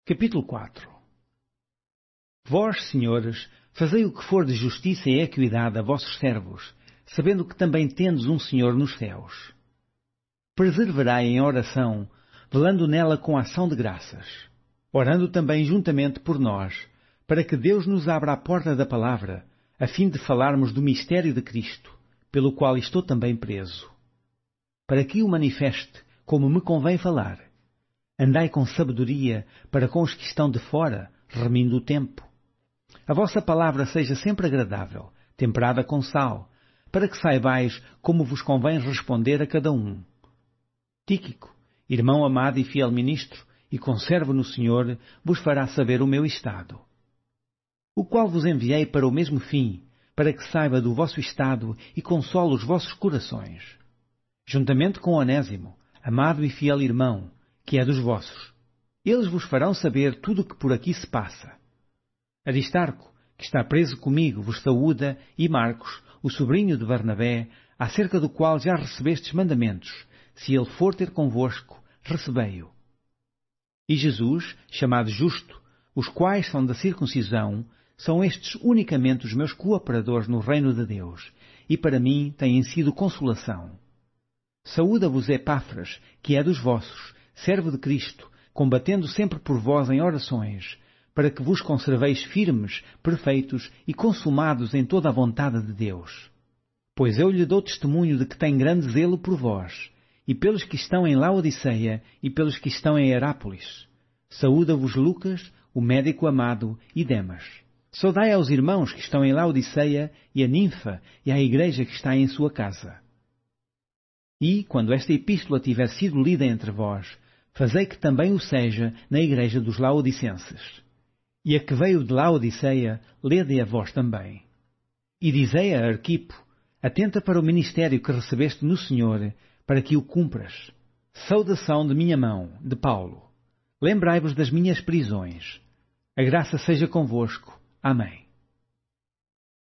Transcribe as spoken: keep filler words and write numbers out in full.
Capítulo quatro. Vós, senhores, fazei o que for de justiça e equidade a vossos servos, sabendo que também tendes um Senhor nos céus. Perseverai em oração, velando nela com ação de graças, orando também juntamente por nós, para que Deus nos abra a porta da palavra, a fim de falarmos do mistério de Cristo, pelo qual estou também preso. Para que o manifeste, como me convém falar. Andai com sabedoria para com os que estão de fora, remindo o tempo. A vossa palavra seja sempre agradável, temperada com sal, para que saibais como vos convém responder a cada um. Tíquico, irmão amado e fiel ministro, e conservo no Senhor, vos fará saber o meu estado. O qual vos enviei para o mesmo fim, para que saiba do vosso estado e console os vossos corações. Juntamente com Onésimo, amado e fiel irmão, que é dos vossos. Eles vos farão saber tudo o que por aqui se passa. Aristarco, que está preso comigo, vos saúda, e Marcos, o sobrinho de Barnabé, acerca do qual já recebestes mandamentos. Se ele for ter convosco, recebei-o. E Jesus, chamado Justo, os quais são da circuncisão, são estes unicamente os meus cooperadores no reino de Deus, e para mim têm sido consolação. Saúda-vos Epáfras, que é dos vossos, servo de Cristo, combatendo sempre por vós em orações, para que vos conserveis firmes, perfeitos e consumados em toda a vontade de Deus. Pois eu lhe dou testemunho de que tem grande zelo por vós, e pelos que estão em Laodiceia e pelos que estão em Herápolis. Saúda-vos Lucas, o médico amado, e Demas. Saudai aos irmãos que estão em Laodiceia e a Ninfa e à igreja que está em sua casa. E, quando esta epístola tiver sido lida entre vós, fazei que também o seja na igreja dos Laodicenses. E a que veio de Laodiceia, lede a vós também. E dizei a Arquipo, atenta para o ministério que recebeste no Senhor, para que o cumpras. Saudação de minha mão, de Paulo. Lembrai-vos das minhas prisões. A graça seja convosco. Amém.